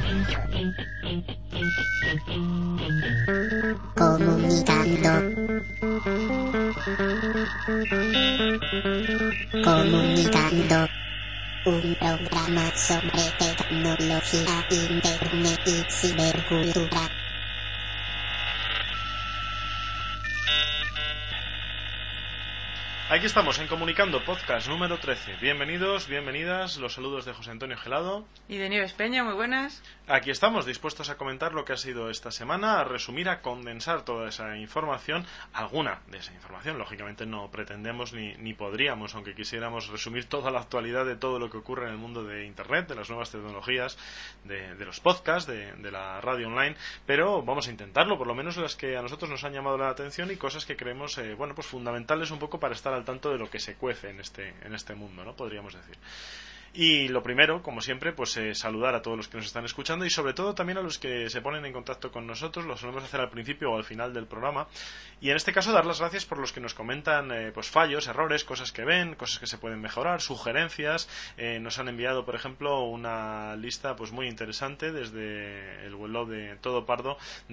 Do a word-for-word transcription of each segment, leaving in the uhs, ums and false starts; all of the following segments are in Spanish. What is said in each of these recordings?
Comunicando. Comunicando. Un programa sobre tecnología, internet y cibercultura. Aquí estamos en Comunicando, podcast número trece. Bienvenidos, bienvenidas, los saludos de José Antonio Gelado y de Nieves Peña, muy buenas. Aquí estamos, dispuestos a comentar lo que ha sido esta semana, a resumir, a condensar toda esa información, alguna de esa información. Lógicamente no pretendemos ni, ni podríamos, aunque quisiéramos, resumir toda la actualidad de todo lo que ocurre en el mundo de Internet, de las nuevas tecnologías, de, de los podcasts, de, de la radio online, pero vamos a intentarlo, por lo menos las que a nosotros nos han llamado la atención y cosas que creemos eh, bueno, pues fundamentales un poco para estar al tanto de lo que se cuece en este, en este mundo, ¿no? Podríamos decir. Y lo primero, como siempre, pues eh, saludar a todos los que nos están escuchando y sobre todo también a los que se ponen en contacto con nosotros. Lo solemos hacer al principio o al final del programa. Y en este caso dar las gracias por los que nos comentan eh, pues fallos, errores, cosas que ven, cosas que se pueden mejorar, sugerencias. Eh, nos han enviado, por ejemplo, una lista pues muy interesante desde el blog de Todo Pardo,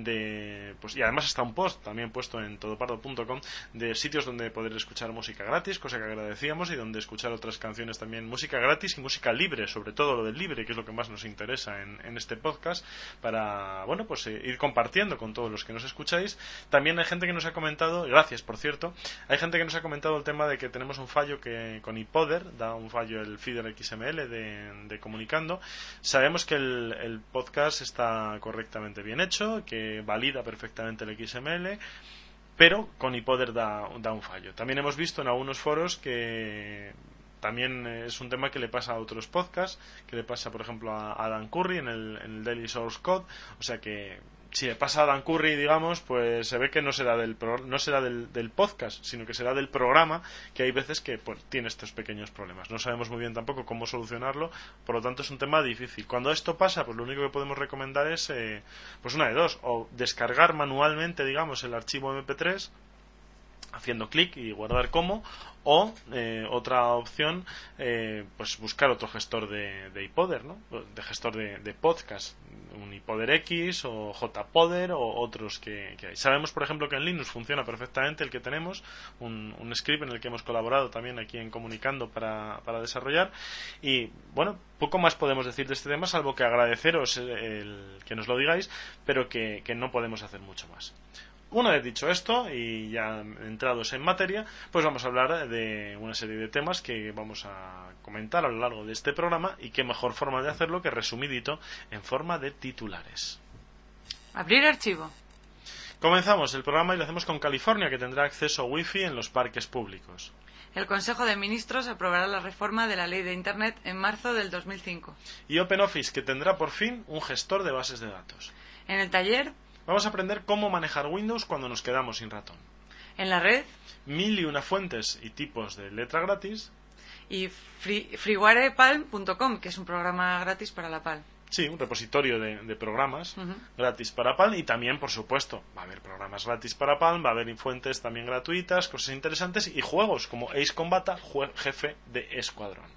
de, pues, y además está un post también puesto en todopardo punto com de sitios donde poder escuchar música gratis, cosa que agradecíamos, y donde escuchar otras canciones también, música gratis y música libre, sobre todo lo del libre, que es lo que más nos interesa en, en este podcast, para, bueno, pues eh, ir compartiendo con todos los que nos escucháis. También hay gente que nos ha comentado, gracias por cierto, hay gente que nos ha comentado el tema de que tenemos un fallo que con iPodder, da un fallo el feeder X M L de, de Comunicando. Sabemos que el, el podcast está correctamente bien hecho, que valida perfectamente el X M L, pero con iPodder da, da un fallo. También hemos visto en algunos foros que también es un tema que le pasa a otros podcasts, que le pasa, por ejemplo, a Dan Curry en el, en el Daily Source Code. O sea que si le pasa a Dan Curry, digamos, pues se ve que no será del pro, no será del, del podcast, sino que será del programa, que hay veces que pues, tiene estos pequeños problemas. No sabemos muy bien tampoco cómo solucionarlo, por lo tanto es un tema difícil. Cuando esto pasa, pues lo único que podemos recomendar es eh, pues una de dos, o descargar manualmente, digamos, el archivo eme pe tres haciendo clic y guardar como, o eh, otra opción, eh, pues buscar otro gestor de, de iPodder, ¿no? De gestor de, de podcast, un iPodder X o JPodder o otros que, que hay. Sabemos, por ejemplo, que en Linux funciona perfectamente el que tenemos, un, un script en el que hemos colaborado también aquí en Comunicando para, para desarrollar. Y bueno, poco más podemos decir de este tema, salvo que agradeceros el, el que nos lo digáis, pero que, que no podemos hacer mucho más. Una vez dicho esto y ya entrados en materia, pues vamos a hablar de una serie de temas que vamos a comentar a lo largo de este programa, y qué mejor forma de hacerlo que resumidito en forma de titulares. Abrir archivo. Comenzamos el programa y lo hacemos con California, que tendrá acceso a Wi-Fi en los parques públicos. El Consejo de Ministros aprobará la reforma de la Ley de Internet en marzo del dos mil cinco. Y OpenOffice, que tendrá por fin un gestor de bases de datos. En el taller vamos a aprender cómo manejar Windows cuando nos quedamos sin ratón. En la red, mil y una fuentes y tipos de letra gratis. Y free, freeware palm punto com, que es un programa gratis para la Palm. Sí, un repositorio de, de programas uh-huh. gratis para Palm. Y también, por supuesto, va a haber programas gratis para Palm, va a haber fuentes también gratuitas, cosas interesantes y juegos como Ace Combat, jefe de escuadrón.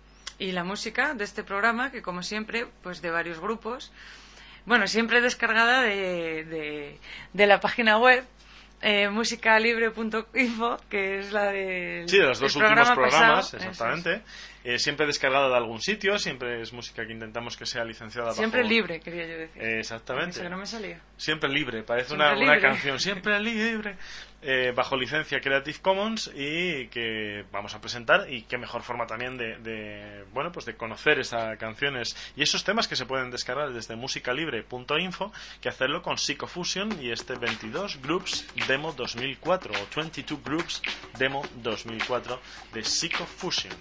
Y la música de este programa, que como siempre, pues de varios grupos. Bueno, siempre descargada de, de, de la página web eh, musicalibre punto info, que es la de sí, de los dos últimos programa programas, pasado. exactamente. Eh, siempre descargada de algún sitio, siempre es música que intentamos que sea licenciada siempre bajo... libre, quería yo decir. Eh, exactamente. Que no me salía. Siempre libre, parece siempre una, libre. una canción, siempre libre. Eh, bajo licencia Creative Commons, y que vamos a presentar, y qué mejor forma también de, de bueno, pues de conocer esas canciones y esos temas que se pueden descargar desde musicalibre punto info, que hacerlo con Psychofusion y este veintidós Groups Demo dos mil cuatro o veintidós Groups Demo dos mil cuatro de Psychofusion.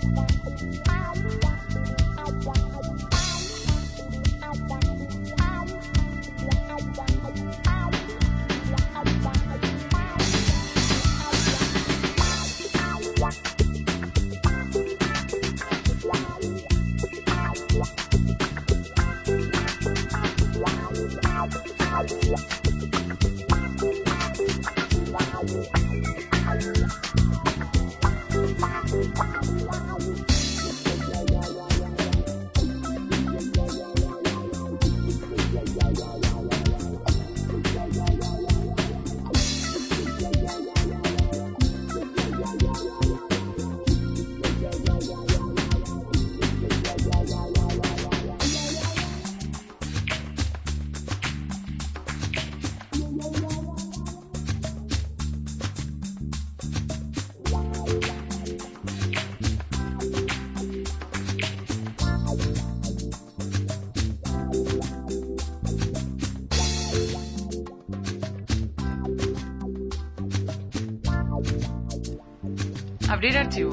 Abrir archivo.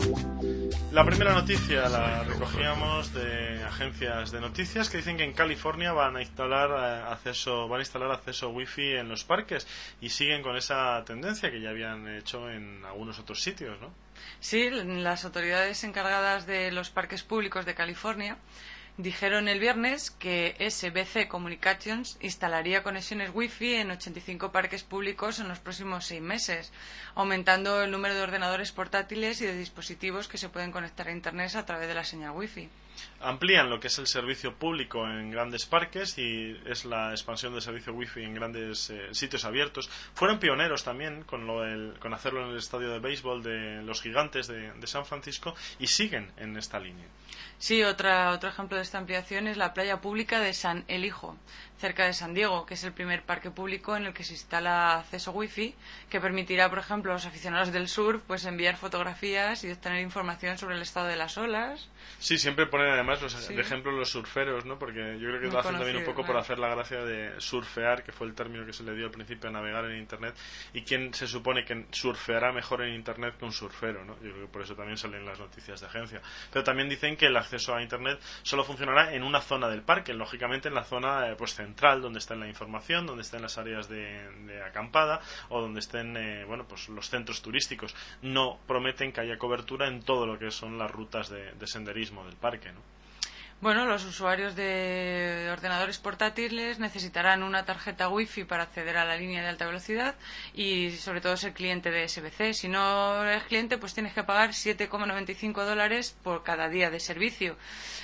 La primera noticia la recogíamos de agencias de noticias que dicen que en California van a instalar eh, acceso, van a instalar acceso wifi en los parques y siguen con esa tendencia que ya habían hecho en algunos otros sitios, ¿no? Sí, las autoridades encargadas de los parques públicos de California dijeron el viernes que S B C Communications instalaría conexiones wifi en ochenta y cinco parques públicos en los próximos seis meses, aumentando el número de ordenadores portátiles y de dispositivos que se pueden conectar a Internet a través de la señal wifi. Amplían lo que es el servicio público en grandes parques y es la expansión del servicio wifi en grandes eh, sitios abiertos. Fueron pioneros también con, lo del, con hacerlo en el estadio de béisbol de los Gigantes de, de San Francisco y siguen en esta línea. Sí, otra, otro ejemplo de esta ampliación es la playa pública de San Elijo, cerca de San Diego, que es el primer parque público en el que se instala acceso wifi, que permitirá, por ejemplo, a los aficionados del surf pues enviar fotografías y obtener información sobre el estado de las olas. Sí, siempre ponen además los, sí. de ejemplo los surferos, ¿no? Porque yo creo que Muy lo hacen también un poco claro. por hacer la gracia de surfear, que fue el término que se le dio al principio a navegar en Internet, y quién se supone que surfeará mejor en Internet que un surfero, ¿no? Yo creo que por eso también salen las noticias de agencia. Pero también dicen que el acceso a Internet solo funcionará en una zona del parque, lógicamente en la zona eh, pues central, donde está la información, donde estén las áreas de, de acampada o donde estén eh, bueno pues los centros turísticos. No prometen que haya cobertura en todo lo que son las rutas de, de senderismo del parque, ¿no? Bueno, los usuarios de ordenadores portátiles necesitarán una tarjeta wifi para acceder a la línea de alta velocidad y sobre todo ser cliente de S B C. Si no eres cliente, pues tienes que pagar siete coma noventa y cinco dólares por cada día de servicio.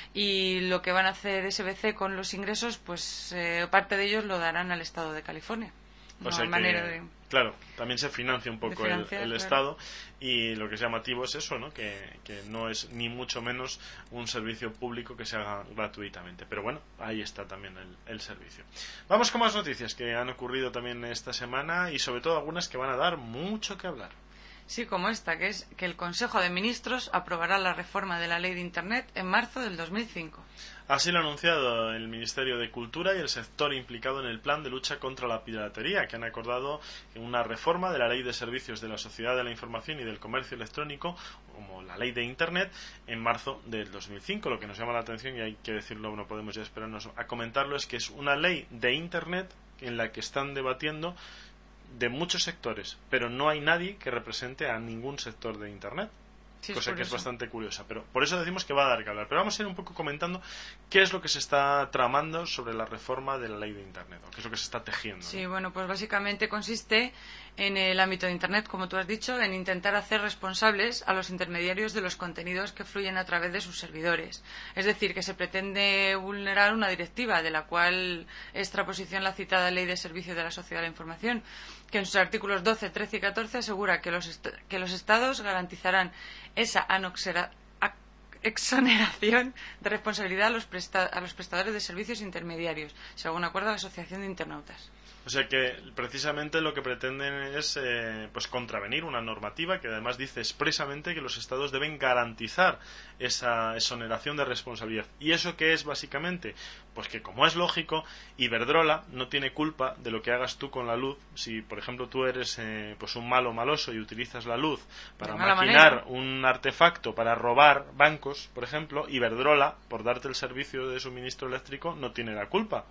Y lo que van a hacer S B C con los ingresos, pues eh, parte de ellos lo darán al Estado de California. O sea que, manera de... claro, también se financia un poco el, el claro. Estado y lo que es llamativo es eso, ¿no? Que, que no es ni mucho menos un servicio público que se haga gratuitamente. Pero bueno, ahí está también el, el servicio. Vamos con más noticias que han ocurrido también esta semana y sobre todo algunas que van a dar mucho que hablar. Sí, como esta, que es que el Consejo de Ministros aprobará la reforma de la Ley de Internet en marzo del dos mil cinco. Así lo ha anunciado el Ministerio de Cultura y el sector implicado en el plan de lucha contra la piratería, que han acordado una reforma de la Ley de Servicios de la Sociedad de la Información y del Comercio Electrónico, como la Ley de Internet, en marzo del dos mil cinco. Lo que nos llama la atención, y hay que decirlo, no podemos ya esperarnos a comentarlo, es que es una ley de Internet en la que están debatiendo de muchos sectores, pero no hay nadie que represente a ningún sector de Internet. Sí, cosa que es bastante curiosa, pero por eso decimos que va a dar que hablar. Pero vamos a ir un poco comentando qué es lo que se está tramando sobre la reforma de la ley de Internet, o qué es lo que se está tejiendo, ¿no? Sí, bueno, pues básicamente consiste en el ámbito de Internet, como tú has dicho, en intentar hacer responsables a los intermediarios de los contenidos que fluyen a través de sus servidores. Es decir, que se pretende vulnerar una directiva de la cual es transposición la citada Ley de Servicios de la Sociedad de la Información, que en sus artículos doce, trece y catorce asegura que los, est- que los Estados garantizarán esa anoxera- exoneración de responsabilidad a los, presta- a los prestadores de servicios intermediarios, según acuerda la Asociación de Internautas. O sea que precisamente lo que pretenden es eh, pues contravenir una normativa que además dice expresamente que los estados deben garantizar esa exoneración de responsabilidad. ¿Y eso qué es básicamente? Pues que, como es lógico, Iberdrola no tiene culpa de lo que hagas tú con la luz. Si, por ejemplo, tú eres eh, pues un malo maloso y utilizas la luz para maquinar un artefacto para robar bancos, por ejemplo, Iberdrola, por darte el servicio de suministro eléctrico, no tiene la culpa.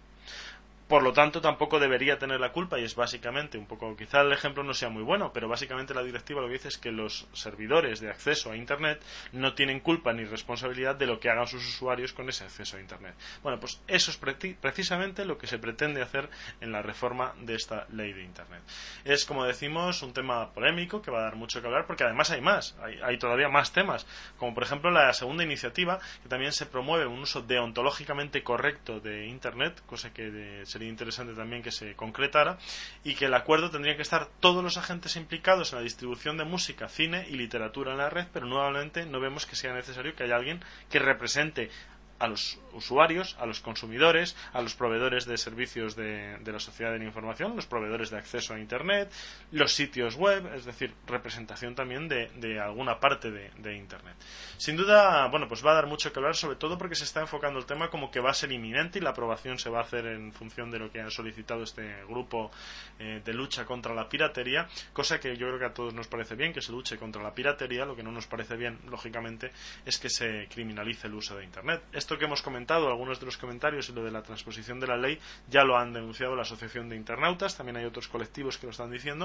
Por lo tanto, tampoco debería tener la culpa, y es básicamente un poco, quizá el ejemplo no sea muy bueno, pero básicamente la directiva lo que dice es que los servidores de acceso a Internet no tienen culpa ni responsabilidad de lo que hagan sus usuarios con ese acceso a Internet. Bueno, pues eso es pre- precisamente lo que se pretende hacer en la reforma de esta ley de Internet. Es, como decimos, un tema polémico que va a dar mucho que hablar, porque además hay más, hay, hay todavía más temas, como por ejemplo la segunda iniciativa, que también se promueve un uso deontológicamente correcto de Internet, cosa que de, sería interesante también que se concretara, y que el acuerdo tendría que estar todos los agentes implicados en la distribución de música, cine y literatura en la red, pero nuevamente no vemos que sea necesario que haya alguien que represente a los usuarios, a los consumidores, a los proveedores de servicios de, de la sociedad de la información, los proveedores de acceso a Internet, los sitios web, es decir, representación también de, de alguna parte de, de Internet. Sin duda, bueno, pues va a dar mucho que hablar, sobre todo porque se está enfocando el tema como que va a ser inminente y la aprobación se va a hacer en función de lo que ha solicitado este grupo eh, de lucha contra la piratería, cosa que yo creo que a todos nos parece bien, que se luche contra la piratería. Lo que no nos parece bien, lógicamente, es que se criminalice el uso de Internet. Esto que hemos comentado, algunos de los comentarios y lo de la transposición de la ley, ya lo han denunciado la Asociación de Internautas, también hay otros colectivos que lo están diciendo.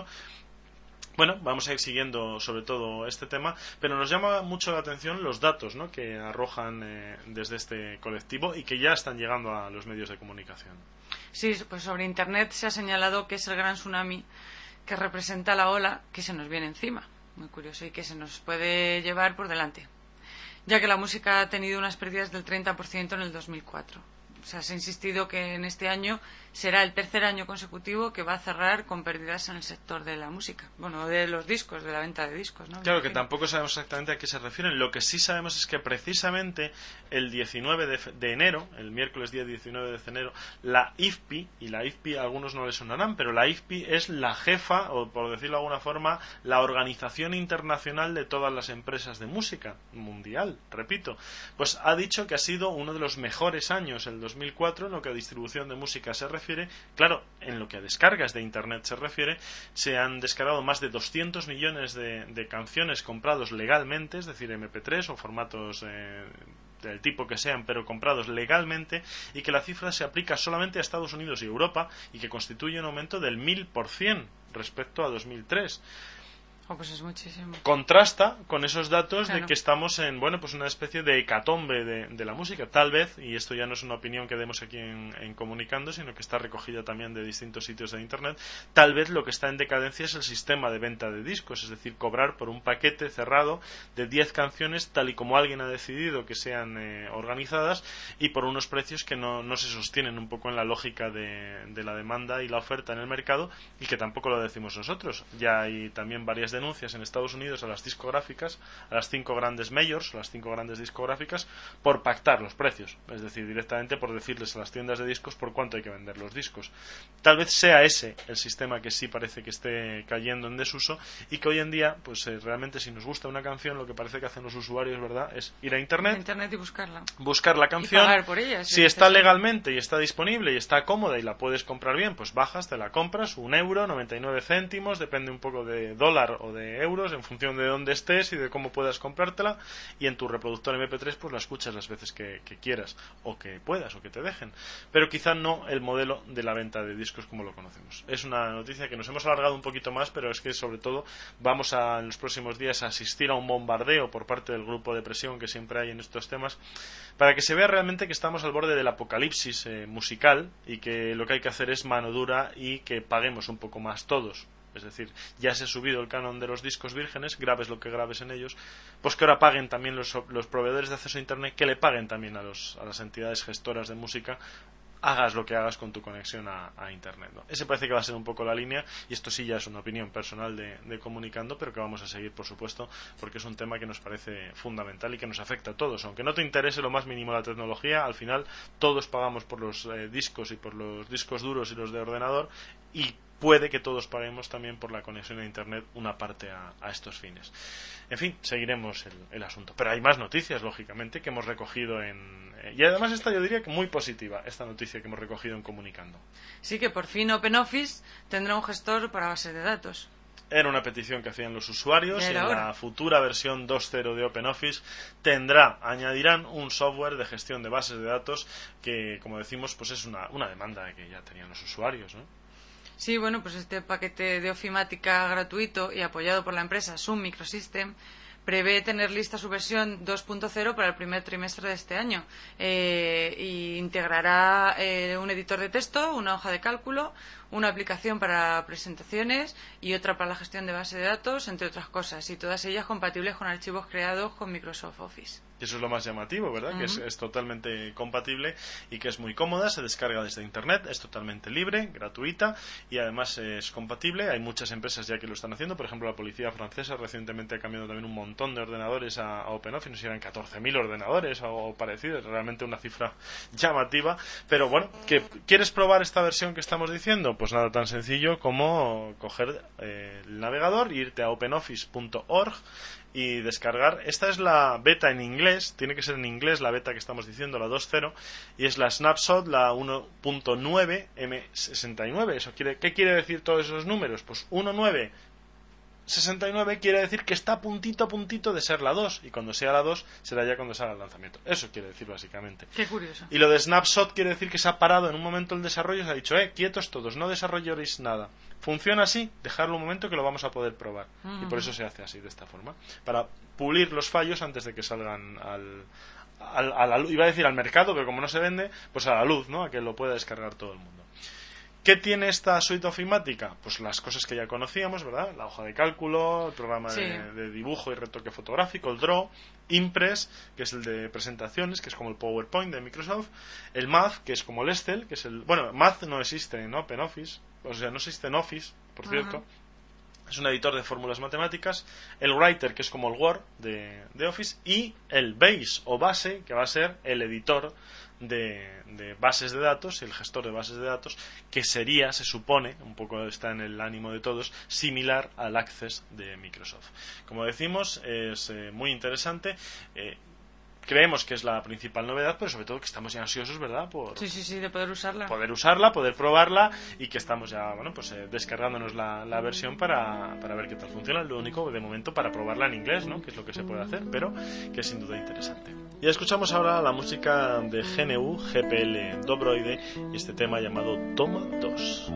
Bueno, vamos a ir siguiendo sobre todo este tema, pero nos llama mucho la atención los datos, ¿no?, que arrojan eh, desde este colectivo y que ya están llegando a los medios de comunicación. Sí, pues sobre Internet se ha señalado que es el gran tsunami que representa la ola que se nos viene encima, muy curioso, y que se nos puede llevar por delante, ya que la música ha tenido unas pérdidas del treinta por ciento en el dos mil cuatro. O sea, se ha insistido que en este año será el tercer año consecutivo que va a cerrar con pérdidas en el sector de la música. Bueno, de los discos, de la venta de discos, ¿no? Claro que tampoco sabemos exactamente a qué se refieren. Lo que sí sabemos es que precisamente el diecinueve de enero, el miércoles día diecinueve de enero, la I F P I, y la I F P I a algunos no les sonarán, pero la I F P I es la jefa, o por decirlo de alguna forma, la organización internacional de todas las empresas de música mundial, repito, pues ha dicho que ha sido uno de los mejores años, el dos mil cuatro, en lo que a distribución de música se refiere. Claro, en lo que a descargas de Internet se refiere, se han descargado más de doscientos millones de, de canciones comprados legalmente, es decir, eme pe tres o formatos eh, del tipo que sean, pero comprados legalmente, y que la cifra se aplica solamente a Estados Unidos y Europa, y que constituye un aumento del mil por ciento respecto a dos mil tres. Oh, pues es muchísimo. Contrasta con esos datos, claro, de que estamos en, bueno, pues una especie de hecatombe de, de la música. Tal vez, y esto ya no es una opinión que demos aquí en, en Comunicando, sino que está recogida también de distintos sitios de Internet, tal vez lo que está en decadencia es el sistema de venta de discos, es decir, cobrar por un paquete cerrado de diez canciones, tal y como alguien ha decidido que sean eh, organizadas, y por unos precios que no, no se sostienen un poco en la lógica de, de la demanda y la oferta en el mercado, y que tampoco lo decimos nosotros. Ya hay también varias denuncias en Estados Unidos a las discográficas, a las cinco grandes majors, a las cinco grandes discográficas, por pactar los precios, es decir, directamente por decirles a las tiendas de discos por cuánto hay que vender los discos. Tal vez sea ese el sistema que sí parece que esté cayendo en desuso, y que hoy en día, pues eh, realmente si nos gusta una canción, lo que parece que hacen los usuarios, ¿verdad?, es ir a Internet, a Internet y buscarla. Buscar la canción, y pagar por ella, si está legalmente y está disponible y está cómoda y la puedes comprar bien, pues bajas, te la compras, un euro, noventa y nueve céntimos, depende un poco de dólar o de euros en función de dónde estés y de cómo puedas comprártela, y en tu reproductor eme pe tres pues la escuchas las veces que, que quieras o que puedas o que te dejen, pero quizá no el modelo de la venta de discos como lo conocemos. Es una noticia que nos hemos alargado un poquito más, pero es que sobre todo vamos a en los próximos días a asistir a un bombardeo por parte del grupo de presión que siempre hay en estos temas, para que se vea realmente que estamos al borde del apocalipsis eh, musical, y que lo que hay que hacer es mano dura y que paguemos un poco más todos. Es decir, ya se ha subido el canon de los discos vírgenes, grabes lo que grabes en ellos, pues que ahora paguen también los, los proveedores de acceso a Internet, que le paguen también a, los, a las entidades gestoras de música, hagas lo que hagas con tu conexión a, a Internet, ¿no? Ese parece que va a ser un poco la línea, y esto sí ya es una opinión personal de, de Comunicando, pero que vamos a seguir, por supuesto, porque es un tema que nos parece fundamental y que nos afecta a todos. Aunque no te interese lo más mínimo la tecnología, al final todos pagamos por los eh, discos y por los discos duros y los de ordenador, y puede que todos paguemos también por la conexión a Internet una parte a, a estos fines. En fin, seguiremos el, el asunto. Pero hay más noticias, lógicamente, que hemos recogido en... Y además esta yo diría que muy positiva, esta noticia que hemos recogido en Comunicando. Sí, que por fin OpenOffice tendrá un gestor para bases de datos. Era una petición que hacían los usuarios y en ahora. la futura versión dos punto cero de OpenOffice tendrá, añadirán un software de gestión de bases de datos que, como decimos, pues es una, una demanda que ya tenían los usuarios, ¿no? Sí, bueno, pues este paquete de ofimática gratuito y apoyado por la empresa Sun Microsystem prevé tener lista su versión dos punto cero para el primer trimestre de este año. Eh, y integrará eh, un editor de texto, una hoja de cálculo, una aplicación para presentaciones y otra para la gestión de base de datos, entre otras cosas, y todas ellas compatibles con archivos creados con Microsoft Office. Eso es lo más llamativo, ¿verdad? Uh-huh. Que es, es totalmente compatible y que es muy cómoda, se descarga desde Internet, es totalmente libre, gratuita y además es compatible. Hay muchas empresas ya que lo están haciendo, por ejemplo la policía francesa recientemente ha cambiado también un montón de ordenadores a, a OpenOffice, no sé si eran catorce mil ordenadores o parecido, es realmente una cifra llamativa, pero bueno, ¿que ¿quieres probar esta versión que estamos diciendo? Pues nada tan sencillo como coger eh, el navegador, irte a open office punto org y descargar. Esta es la beta en inglés, tiene que ser en inglés la beta que estamos diciendo, la dos punto cero, y es la Snapshot, la uno punto nueve eme sesenta y nueve. Eso quiere, ¿qué quiere decir todos esos números? Pues uno punto nueve sesenta y nueve quiere decir que está a puntito a puntito de ser la dos, y cuando sea la dos será ya cuando salga el lanzamiento. Eso quiere decir básicamente. Qué curioso. Y lo de Snapshot quiere decir que se ha parado en un momento el desarrollo, se ha dicho, eh, quietos todos, no desarrolléis nada. Funciona así, dejarlo un momento que lo vamos a poder probar. Uh-huh. Y por eso se hace así, de esta forma, para pulir los fallos antes de que salgan al, al, a la luz, iba a decir al mercado, pero como no se vende, pues a la luz, ¿no? A que lo pueda descargar todo el mundo. ¿Qué tiene esta suite ofimática? Pues las cosas que ya conocíamos, ¿verdad? La hoja de cálculo, el programa sí. de, de dibujo y retoque fotográfico, el Draw, Impress, que es el de presentaciones, que es como el PowerPoint de Microsoft, el Math, que es como el Excel, que es el... Bueno, Math no existe en OpenOffice, o sea, no existe en Office, por cierto. Uh-huh. Es un editor de fórmulas matemáticas, el Writer, que es como el Word de, de Office, y el Base, o Base, que va a ser el editor De, de bases de datos, el gestor de bases de datos, que sería, se supone, un poco está en el ánimo de todos, similar al Access de Microsoft. Como decimos, es eh, muy interesante. Eh, creemos que es la principal novedad, pero sobre todo que estamos ya ansiosos, ¿verdad? Por sí, sí, sí, de poder usarla. Poder usarla, poder probarla, y que estamos ya, bueno, pues eh, descargándonos la, la versión para, para ver qué tal funciona. Lo único, de momento, para probarla en inglés, ¿no? Que es lo que se puede hacer, pero que es sin duda interesante. Y escuchamos ahora la música de G N U, G P L Dobroide, y este tema llamado Toma dos.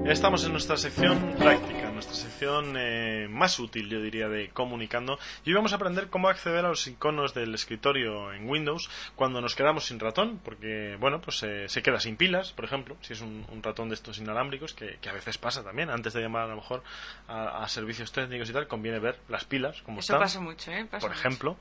Estamos en nuestra sección práctica, nuestra sección eh, más útil, yo diría, de Comunicando, y hoy vamos a aprender cómo acceder a los iconos del escritorio en Windows cuando nos quedamos sin ratón, porque, bueno, pues eh, se queda sin pilas, por ejemplo, si es un, un ratón de estos inalámbricos, que, que a veces pasa también. Antes de llamar a lo mejor a, a servicios técnicos y tal, conviene ver las pilas, cómo Eso están. pasa mucho, ¿eh? Pasa por mucho. ejemplo.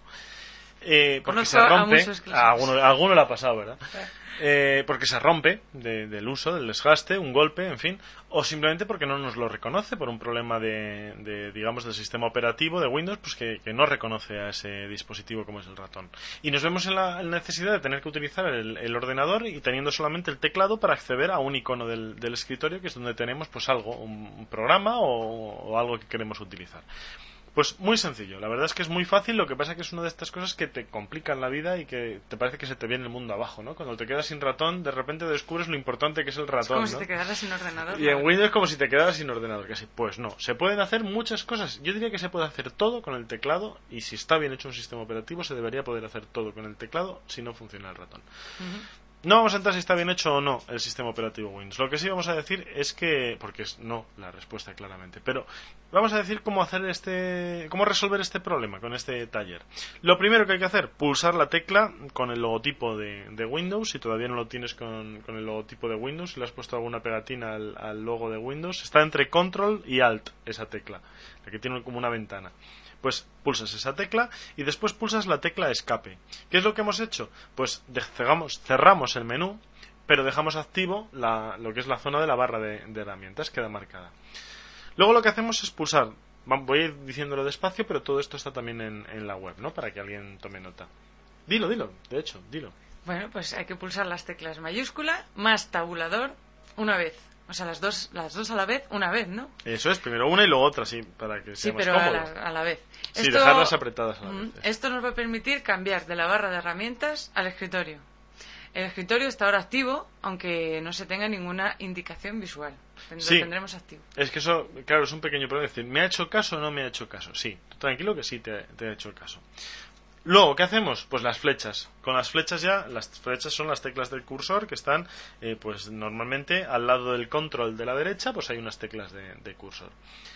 Eh, porque Conozco se rompe, a, muchos a alguno, a alguno le ha pasado, ¿verdad? Eh, porque se rompe de, del uso, del desgaste, un golpe, en fin, o simplemente porque no nos lo reconoce por un problema de, de digamos, del sistema operativo de Windows, pues que, que no reconoce a ese dispositivo como es el ratón. Y nos vemos en la, en la necesidad de tener que utilizar el, el ordenador y teniendo solamente el teclado para acceder a un icono del, del escritorio, que es donde tenemos pues algo, un, un programa o, o algo que queremos utilizar. Pues muy sencillo, la verdad es que es muy fácil, lo que pasa es que es una de estas cosas que te complican la vida y que te parece que se te viene el mundo abajo, ¿no? Cuando te quedas sin ratón, de repente descubres lo importante que es el ratón, es como ¿no? si te quedaras sin ordenador. Y en Windows como si te quedaras sin ordenador, casi. Pues no, se pueden hacer muchas cosas. Yo diría que se puede hacer todo con el teclado, y si está bien hecho un sistema operativo se debería poder hacer todo con el teclado si no funciona el ratón. Uh-huh. No vamos a entrar si está bien hecho o no el sistema operativo Windows. Lo que sí vamos a decir es que, porque es no la respuesta claramente, pero vamos a decir cómo hacer este, cómo resolver este problema con este taller. Lo primero que hay que hacer, pulsar la tecla con el logotipo de, de Windows. Si todavía no lo tienes con, con el logotipo de Windows, si le has puesto alguna pegatina al, al logo de Windows, está entre Control y Alt esa tecla, la que tiene como una ventana. Pues pulsas esa tecla y después pulsas la tecla escape. ¿Qué es lo que hemos hecho? Pues cerramos, cerramos el menú, pero dejamos activo la, lo que es la zona de la barra de, de herramientas, queda marcada. Luego lo que hacemos es pulsar, voy a ir diciéndolo despacio, pero todo esto está también en, en la web, ¿no? Para que alguien tome nota. Dilo, dilo, de hecho, dilo. Bueno, pues hay que pulsar las teclas mayúscula más tabulador una vez. O sea, las dos, las dos a la vez, una vez, ¿no? Eso es, primero una y luego otra, sí, para que sea sí, más pero cómodo. a la, a la vez. Sí, esto, dejarlas apretadas a la vez. Esto nos va a permitir cambiar de la barra de herramientas al escritorio. El escritorio está ahora activo, aunque no se tenga ninguna indicación visual. Lo sí, tendremos activo. Es que eso, claro, es un pequeño problema. Es decir, ¿me ha hecho caso o no me ha hecho caso? Sí, tranquilo que sí te, te ha hecho el caso. Luego, ¿qué hacemos? Pues las flechas. Con las flechas ya, las flechas son las teclas del cursor que están, eh, pues normalmente al lado del control de la derecha, pues hay unas teclas de, de cursor.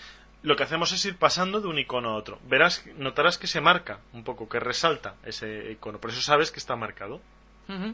Lo que hacemos es ir pasando de un icono a otro. Verás, notarás que se marca un poco, que resalta ese icono. Por eso sabes que está marcado. Uh-huh.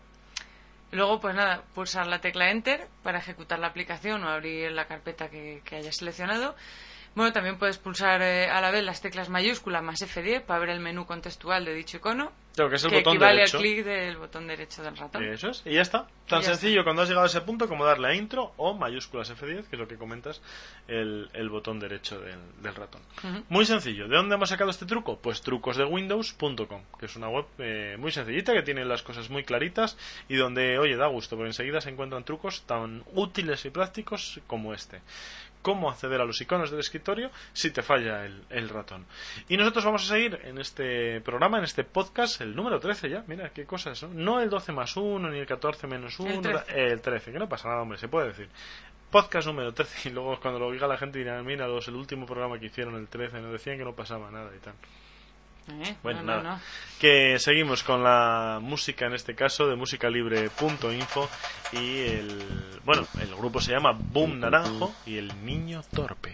Luego, pues nada, pulsar la tecla Enter para ejecutar la aplicación o abrir la carpeta que, que hayas seleccionado. Bueno, también puedes pulsar eh, a la vez las teclas mayúscula más F diez para ver el menú contextual de dicho icono. Claro, que es el que botón equivale derecho. al clic del botón derecho del ratón. Eso es, y ya está. Tan y ya sencillo está. Cuando has llegado a ese punto como darle a intro o mayúsculas F diez, que es lo que comentas, el, el botón derecho del, del ratón. Uh-huh. Muy sencillo. ¿De dónde hemos sacado este truco? Pues trucos de windows punto com, que es una web eh, muy sencillita, que tiene las cosas muy claritas y donde, oye, da gusto, porque enseguida se encuentran trucos tan útiles y prácticos como este. Cómo acceder a los iconos del escritorio si te falla el, el ratón. Y nosotros vamos a seguir en este programa, en este podcast, el número trece ya. Mira, qué cosas, ¿no? No el doce más uno, ni el catorce menos uno, el trece. El trece, que no pasa nada, hombre, se puede decir. Podcast número trece, y luego cuando lo oiga la gente dirá, mira, los, el último programa que hicieron, el trece, nos decían que no pasaba nada y tal. Eh, bueno, no, nada, no, no. Que seguimos con la música, en este caso de musicalibre punto info, y el, bueno, el grupo se llama Boom Naranjo y el Niño Torpe.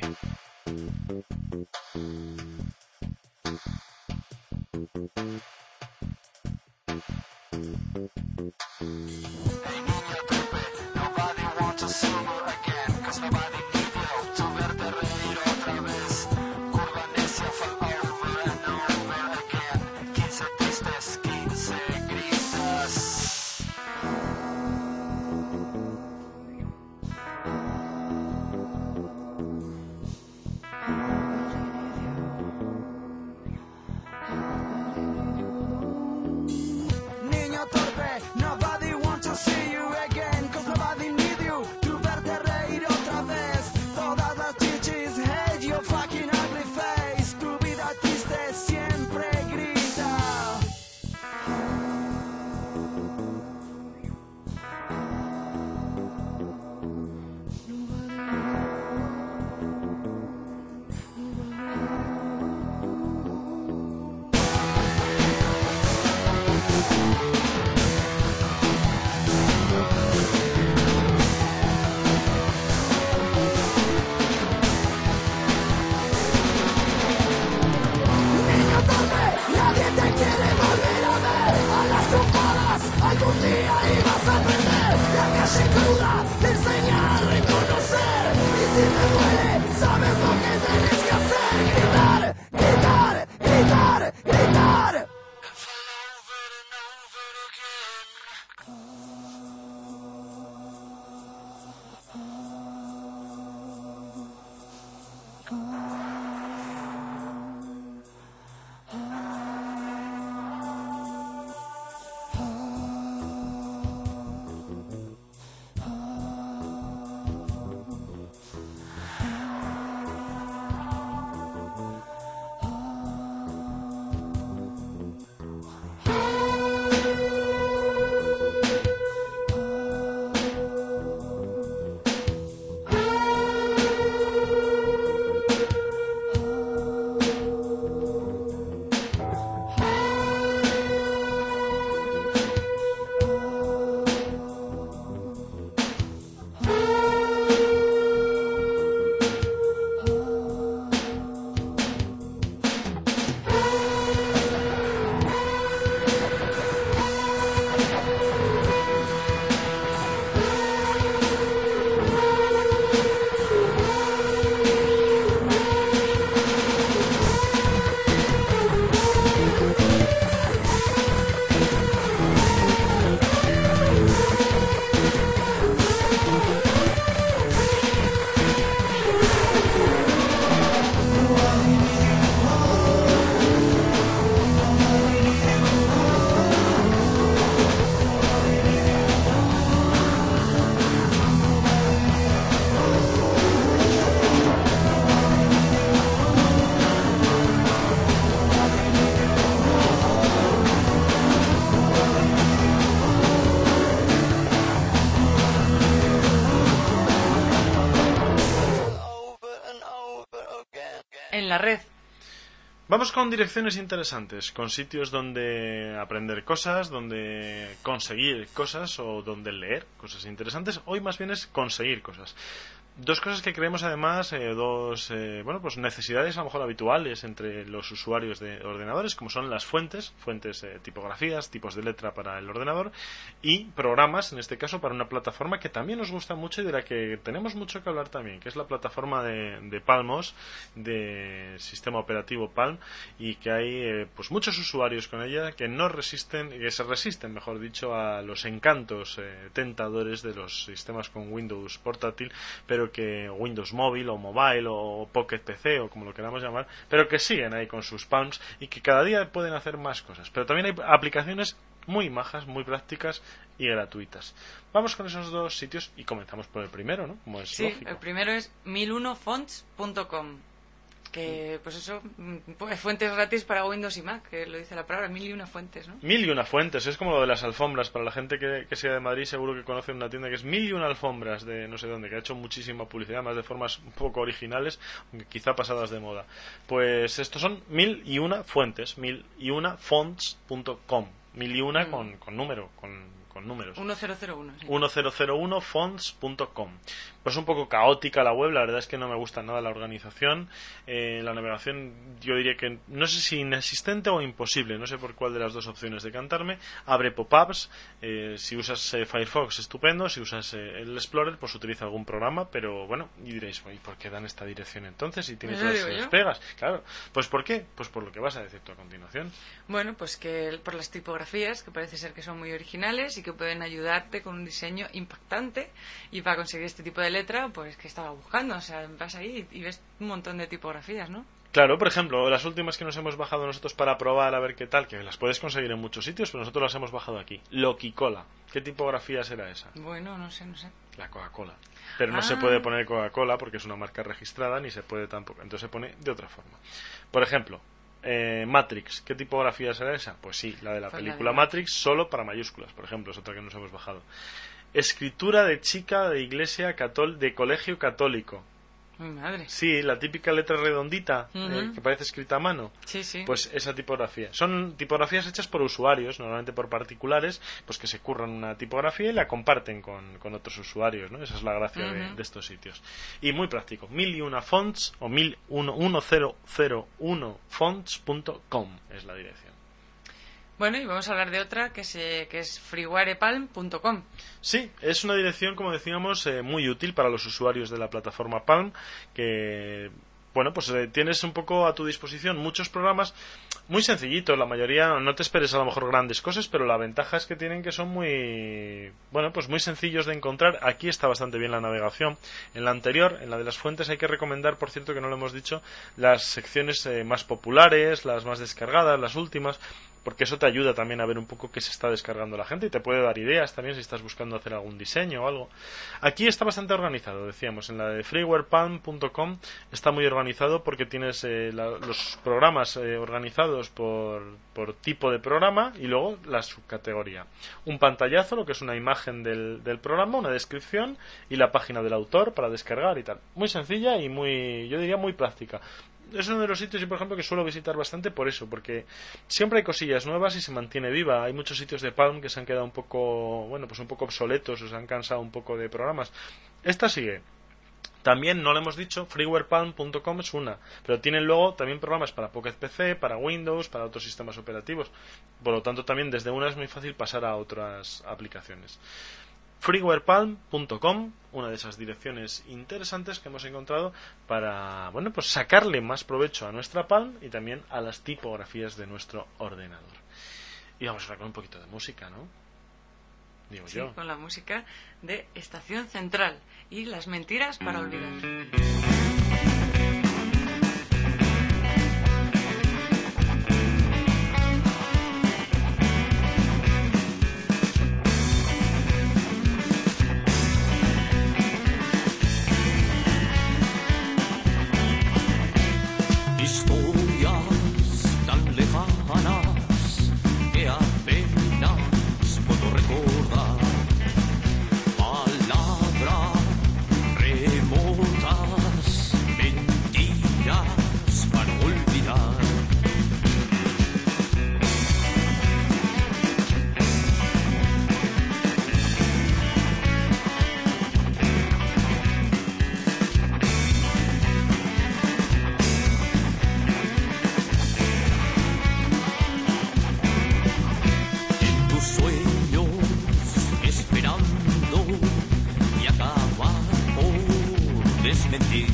Nobody wants to see you en la red. Vamos con direcciones interesantes, con sitios donde aprender cosas, donde conseguir cosas o donde leer cosas interesantes. Hoy más bien es conseguir cosas. Dos cosas que creemos además, eh, dos eh, bueno pues necesidades a lo mejor habituales entre los usuarios de ordenadores, como son las fuentes, fuentes eh, tipografías, tipos de letra para el ordenador y programas, en este caso para una plataforma que también nos gusta mucho y de la que tenemos mucho que hablar también, que es la plataforma de, de Palmos, de sistema operativo Palm, y que hay eh, pues muchos usuarios con ella que no resisten, que se resisten, mejor dicho, a los encantos eh, tentadores de los sistemas con Windows portátil, pero que Windows móvil o mobile o Pocket P C o como lo queramos llamar, pero que siguen ahí con sus Palms y que cada día pueden hacer más cosas. Pero también hay aplicaciones muy majas, muy prácticas y gratuitas. Vamos con esos dos sitios y comenzamos por el primero, ¿no? Como es sí, lógico. El primero es mil uno fonts punto com. Que, pues eso, pues fuentes gratis para Windows y Mac, que lo dice la palabra, mil y una fuentes, ¿no? Mil y una fuentes, es como lo de las alfombras. Para la gente que, que sea de Madrid, seguro que conoce una tienda que es Mil y una alfombras de no sé dónde, que ha hecho muchísima publicidad, más de formas un poco originales, quizá pasadas de moda. Pues estos son mil y una fuentes, mil y una fonts punto com, mil y una mm. con, con número, con, con números. mil uno. Sí. mil uno fonts punto com. Pues un poco caótica la web, la verdad es que no me gusta nada la organización. Eh, la navegación, yo diría que no sé si inexistente o imposible, no sé por cuál de las dos opciones decantarme. Abre pop-ups, eh, si usas eh, Firefox, estupendo, si usas eh, el Explorer, pues utiliza algún programa, pero bueno, y diréis, ¿y por qué dan esta dirección entonces? Si tienes las despegas, claro. Pues ¿por qué? Pues por lo que vas a decir tú a continuación. Bueno, pues que por las tipografías, que parece ser que son muy originales y que pueden ayudarte con un diseño impactante, y para conseguir este tipo de letra, pues que estaba buscando, o sea, vas ahí y ves un montón de tipografías, ¿no? Claro, por ejemplo, las últimas que nos hemos bajado nosotros para probar a ver qué tal, que las puedes conseguir en muchos sitios, pero nosotros las hemos bajado aquí. Loquicola. ¿Qué tipografía será esa? Bueno, no sé, no sé. La Coca-Cola. Pero no ah. se puede poner Coca-Cola porque es una marca registrada, ni se puede tampoco. Entonces se pone de otra forma. Por ejemplo, eh, Matrix. ¿Qué tipografía será esa? Pues sí, la de la pues película la de... Matrix, solo para mayúsculas, por ejemplo, es otra que nos hemos bajado. Escritura de chica de iglesia catól de colegio católico. Mi madre. Sí, la típica letra redondita, uh-huh. eh, que parece escrita a mano. Sí, sí. Pues esa tipografía. Son tipografías hechas por usuarios, normalmente por particulares, pues que se curran una tipografía y la comparten con, con otros usuarios, ¿no? Esa es la gracia uh-huh. de, de estos sitios. Y muy práctico. Mil y una fonts o mil uno uno fonts punto com es la dirección. Bueno, y vamos a hablar de otra que, se, que es freewarepalm punto com. Sí, es una dirección, como decíamos, eh, muy útil para los usuarios de la plataforma Palm, que, bueno, pues eh, tienes un poco a tu disposición muchos programas muy sencillitos. La mayoría, no te esperes a lo mejor grandes cosas, pero la ventaja es que tienen que son muy, bueno, pues muy sencillos de encontrar. Aquí está bastante bien la navegación. En la anterior, en la de las fuentes, hay que recomendar, por cierto, que no lo hemos dicho, las secciones eh, más populares, las más descargadas, las últimas, porque eso te ayuda también a ver un poco qué se está descargando la gente y te puede dar ideas también si estás buscando hacer algún diseño o algo. Aquí está bastante organizado, decíamos, en la de freewarepalm punto com está muy organizado porque tienes eh, la, los programas eh, organizados por, por tipo de programa y luego la subcategoría. Un pantallazo, lo que es una imagen del, del programa, una descripción y la página del autor para descargar y tal. Muy sencilla y muy, yo diría muy práctica. Es uno de los sitios, por ejemplo, que suelo visitar bastante por eso, porque siempre hay cosillas nuevas y se mantiene viva. Hay muchos sitios de Palm que se han quedado un poco, bueno, pues un poco obsoletos o se han cansado un poco de programas. Esta sigue. También, no lo hemos dicho, freewarepalm punto com es una, pero tienen luego también programas para Pocket P C, para Windows, para otros sistemas operativos. Por lo tanto, también desde una es muy fácil pasar a otras aplicaciones. freewarepalm punto com, una de esas direcciones interesantes que hemos encontrado para, bueno, pues sacarle más provecho a nuestra Palm y también a las tipografías de nuestro ordenador. Y vamos ahora con un poquito de música, ¿no? Digo sí, yo. Con la música de Estación Central y Las mentiras para olvidar. Palabras remotas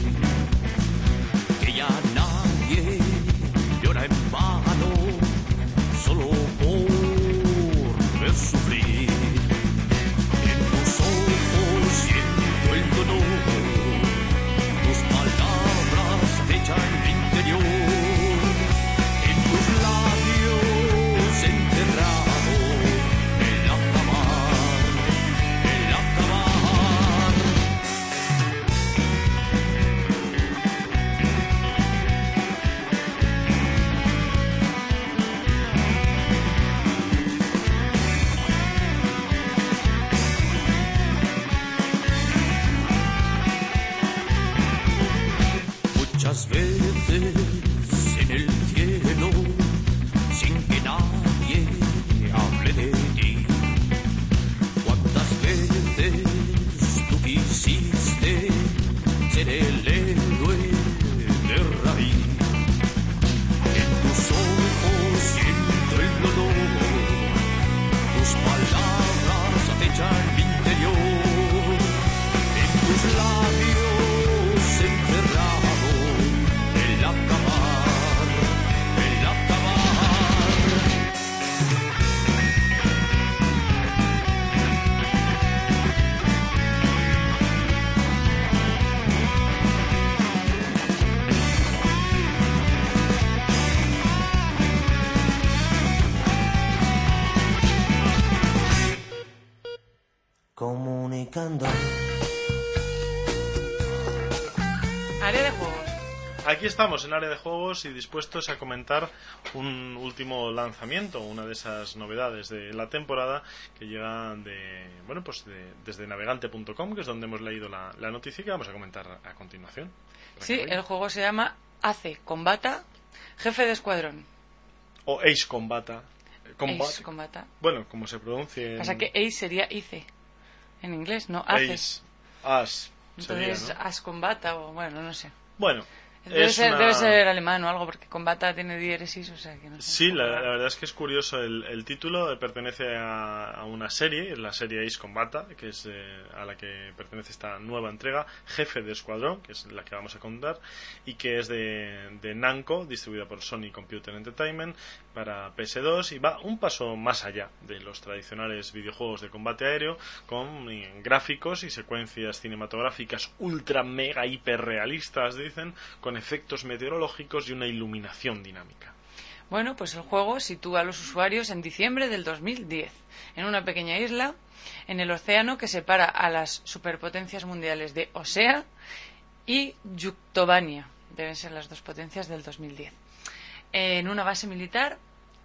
que ya nadie llora en vano, solo por ver sufrir. En tus ojos siento el dolor, tus palabras te echan el interior, en tus labios enterrado el acabar, el acabar. Muchas veces en el cielo, sin que nadie hable de ti. Cuántas veces tú quisiste ser el héroe de raíz. En tus ojos siento el dolor, tus palabras acechan mi interior, en tus labios encerrado el acabar, el acabar. Comunicando. Área de juegos. Aquí estamos en el área de juegos y dispuestos a comentar un último lanzamiento, una de esas novedades de la temporada que llega de, bueno, pues de, desde navegante punto com, que es donde hemos leído la, la noticia que vamos a comentar a continuación. Sí, el juego se llama Ace Combata, Jefe de Escuadrón. O Ace Combata. Combat- Ace Combata. Bueno, como se pronuncie. en- Pasa que Ace sería Ice en inglés, no Ace. Ace. As. Entonces, sería, ¿no? As Combata o bueno, no sé. Bueno. Debe, es ser, una- debe ser alemán o algo, porque Combata tiene diéresis, o sea que no sé. Sí, la, la verdad es que es curioso el, el título. Pertenece a, a una serie, la serie Ace Combata, que es eh, a la que pertenece esta nueva entrega, Jefe de Escuadrón, que es la que vamos a contar, y que es de, de Namco, distribuida por Sony Computer Entertainment para P S dos, y va un paso más allá de los tradicionales videojuegos de combate aéreo, con eh, gráficos y secuencias cinematográficas ultra mega hiperrealistas, dicen, con efectos meteorológicos y una iluminación dinámica. Bueno, pues el juego sitúa a los usuarios en diciembre del dos mil diez, en una pequeña isla en el océano que separa a las superpotencias mundiales de Osea y Yuktovania. Deben ser las dos potencias del dos mil diez. En una base militar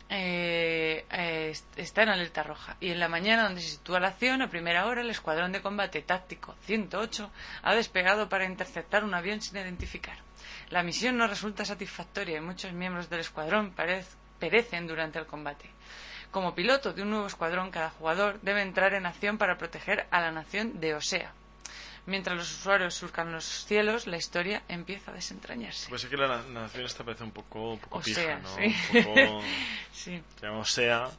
eh, eh, está en alerta roja. Y en la mañana, donde se sitúa la acción, a primera hora, el escuadrón de combate táctico ciento ocho ha despegado para interceptar un avión sin identificar. La misión no resulta satisfactoria y muchos miembros del escuadrón perez- perecen durante el combate. Como piloto de un nuevo escuadrón, cada jugador debe entrar en acción para proteger a la nación de Osea. Mientras los usuarios surcan los cielos, la historia empieza a desentrañarse. Pues es que la, la nación esta parece un poco, un poco Osea, pija, ¿no? sí. Un poco... Sí. Se llama Osea,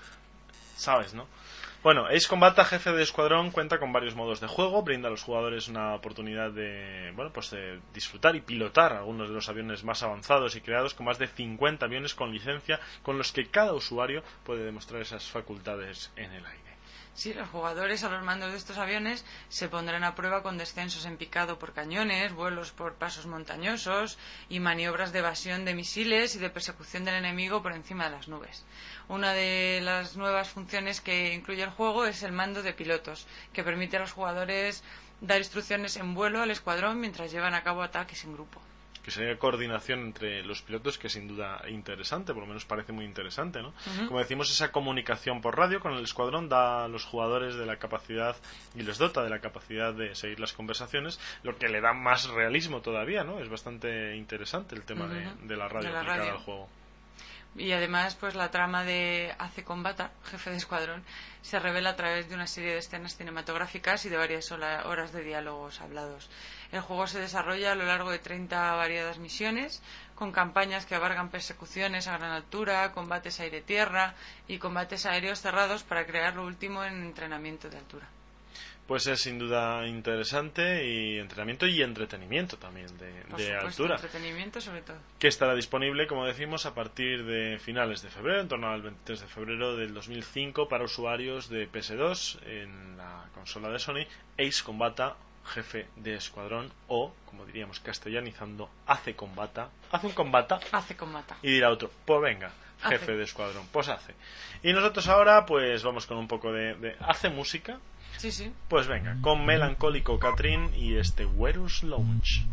¿sabes, no? Bueno, Ace Combata, Jefe de Escuadrón, cuenta con varios modos de juego, brinda a los jugadores una oportunidad de, bueno, pues de disfrutar y pilotar algunos de los aviones más avanzados y creados, con más de cincuenta aviones con licencia, con los que cada usuario puede demostrar esas facultades en el aire. Sí, los jugadores a los mandos de estos aviones se pondrán a prueba con descensos en picado por cañones, vuelos por pasos montañosos y maniobras de evasión de misiles y de persecución del enemigo por encima de las nubes. Una de las nuevas funciones que incluye el juego es el mando de pilotos, que permite a los jugadores dar instrucciones en vuelo al escuadrón mientras llevan a cabo ataques en grupo. Que sería coordinación entre los pilotos, que sin duda interesante, por lo menos parece muy interesante, ¿no? Uh-huh. Como decimos, esa comunicación por radio con el escuadrón da a los jugadores de la capacidad y les dota de la capacidad de seguir las conversaciones, lo que le da más realismo todavía, ¿no? Es bastante interesante el tema uh-huh. de, de la radio de la aplicada radio. al juego. Y además, pues la trama de Ace Combata, Jefe de Escuadrón, se revela a través de una serie de escenas cinematográficas y de varias horas de diálogos hablados. El juego se desarrolla a lo largo de treinta variadas misiones, con campañas que abarcan persecuciones a gran altura, combates aire-tierra y combates aéreos cerrados para crear lo último en entrenamiento de altura. pues es sin duda interesante, y entrenamiento y entretenimiento también de, Por de supuesto, altura. entretenimiento sobre todo. Que estará disponible, como decimos, a partir de finales de febrero, en torno al veintitrés de febrero del dos mil cinco, para usuarios de P S dos en la consola de Sony. Ace Combata, jefe de escuadrón, o, como diríamos castellanizando, hace combata, hace un combata, Hace combata. y dirá otro, pues venga, jefe Hace. de escuadrón, pues hace. Y nosotros ahora, pues vamos con un poco de, de hace música. Sí, sí. Pues venga, con Melancólico Catrín y este Werus Lounge.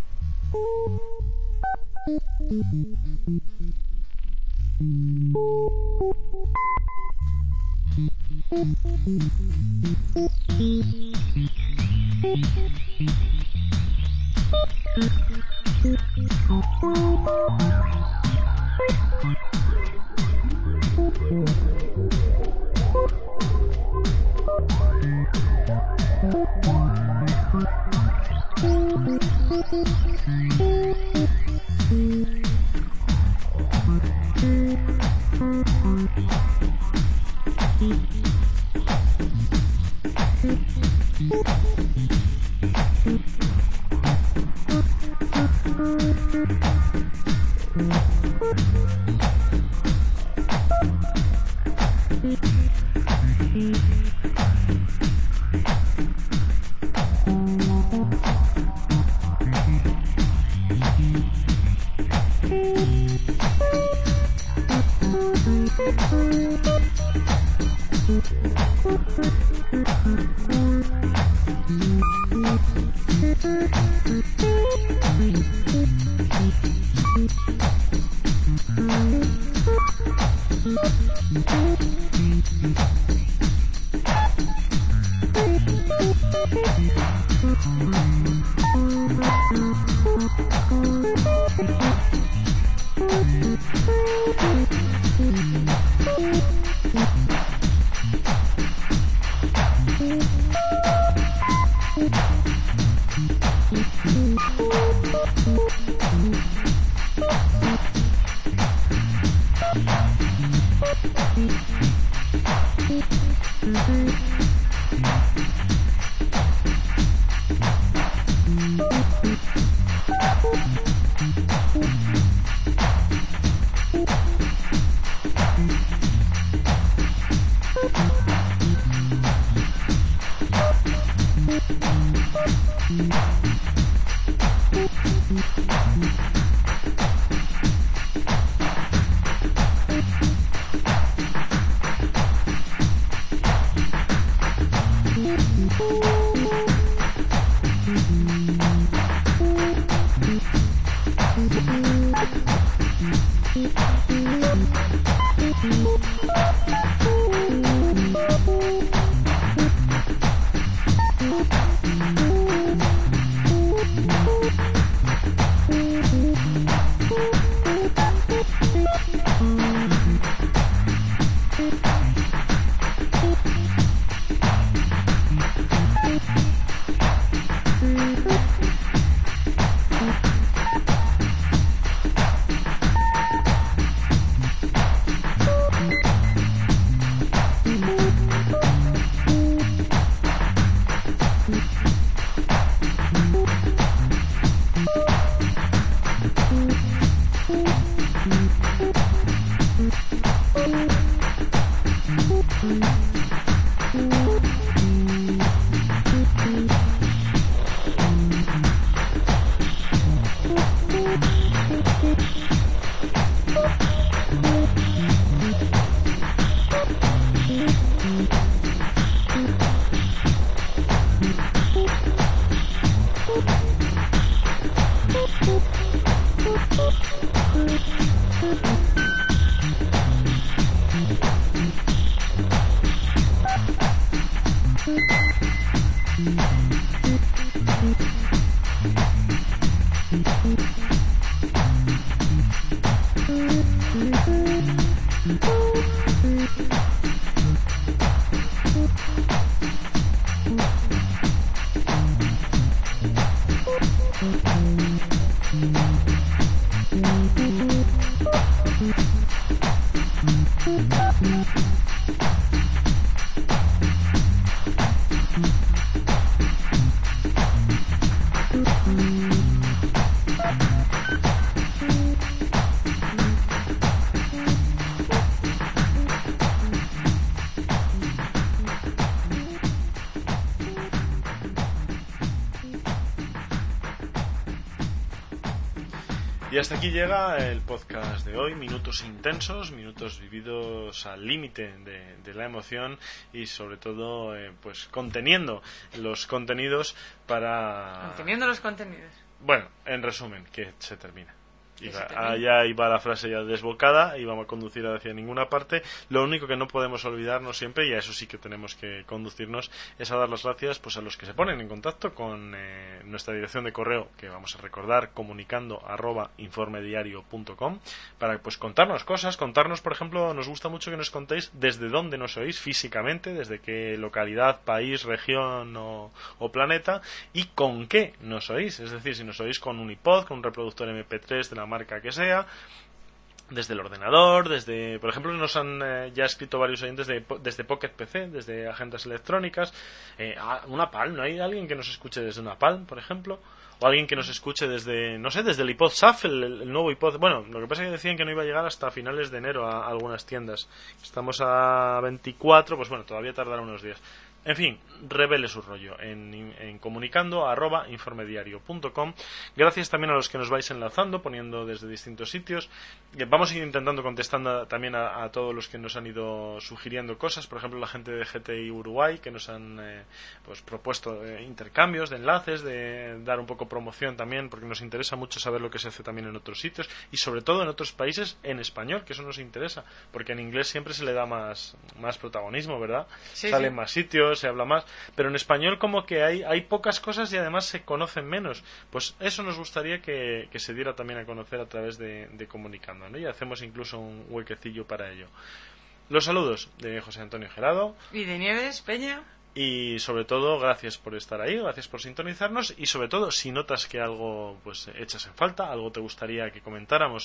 Y hasta aquí llega el podcast de hoy, minutos intensos, minutos vividos al límite de, de la emoción y sobre todo eh, pues conteniendo los contenidos para... Conteniendo los contenidos. Bueno, en resumen, que se termina. Iba, allá iba la frase ya desbocada, íbamos a conducir hacia ninguna parte. Lo único que no podemos olvidarnos siempre, y a eso sí que tenemos que conducirnos, es a dar las gracias pues a los que se ponen en contacto con eh, nuestra dirección de correo, que vamos a recordar, comunicando arroba informediario punto com, para pues contarnos cosas, contarnos, por ejemplo, nos gusta mucho que nos contéis desde dónde nos oís físicamente, desde qué localidad, país, región o, o planeta, y con qué nos oís, es decir, si nos oís con un iPod, con un reproductor eme pe tres de la marca que sea, desde el ordenador, desde, por ejemplo, nos han eh, ya escrito varios oyentes de, desde Pocket pe ce, desde agendas electrónicas, eh, una Palm, ¿no hay alguien que nos escuche desde una Palm, por ejemplo? O alguien que nos escuche desde, no sé, desde el iPod Shuffle, el, el nuevo iPod. Bueno, lo que pasa es que decían que no iba a llegar hasta finales de enero a, a algunas tiendas. Estamos a veinticuatro, pues bueno, todavía tardará unos días. En fin, revele su rollo en, en comunicando arroba informediario punto com. Gracias también a los que nos vais enlazando, poniendo desde distintos sitios. Vamos a ir intentando contestando también a, a todos los que nos han ido sugiriendo cosas. Por ejemplo, la gente de G T I Uruguay, que nos han eh, pues propuesto eh, intercambios de enlaces, de dar un poco promoción también, porque nos interesa mucho saber lo que se hace también en otros sitios y sobre todo en otros países en español, que eso nos interesa, porque en inglés siempre se le da más, más protagonismo, ¿verdad? Sí, Salen sí. más sitios, se habla más, pero en español como que hay, hay pocas cosas y además se conocen menos. Pues eso nos gustaría que, que se diera también a conocer a través de, de Comunicando, ¿no? Y hacemos incluso un huequecillo para ello. Los saludos de José Antonio Gerado. Y de Nieves Peña. Y sobre todo, gracias por estar ahí, gracias por sintonizarnos y sobre todo, si notas que algo pues echas en falta, algo te gustaría que comentáramos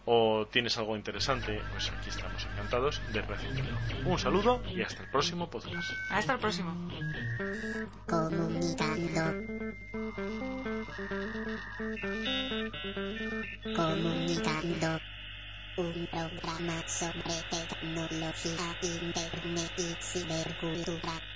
o tienes algo interesante, pues aquí estamos encantados de recibirlo. Un saludo y hasta el próximo podcast. Hasta el próximo. Comunicando. Comunicando. Un programa sobre tecnología, internet y cibercultura.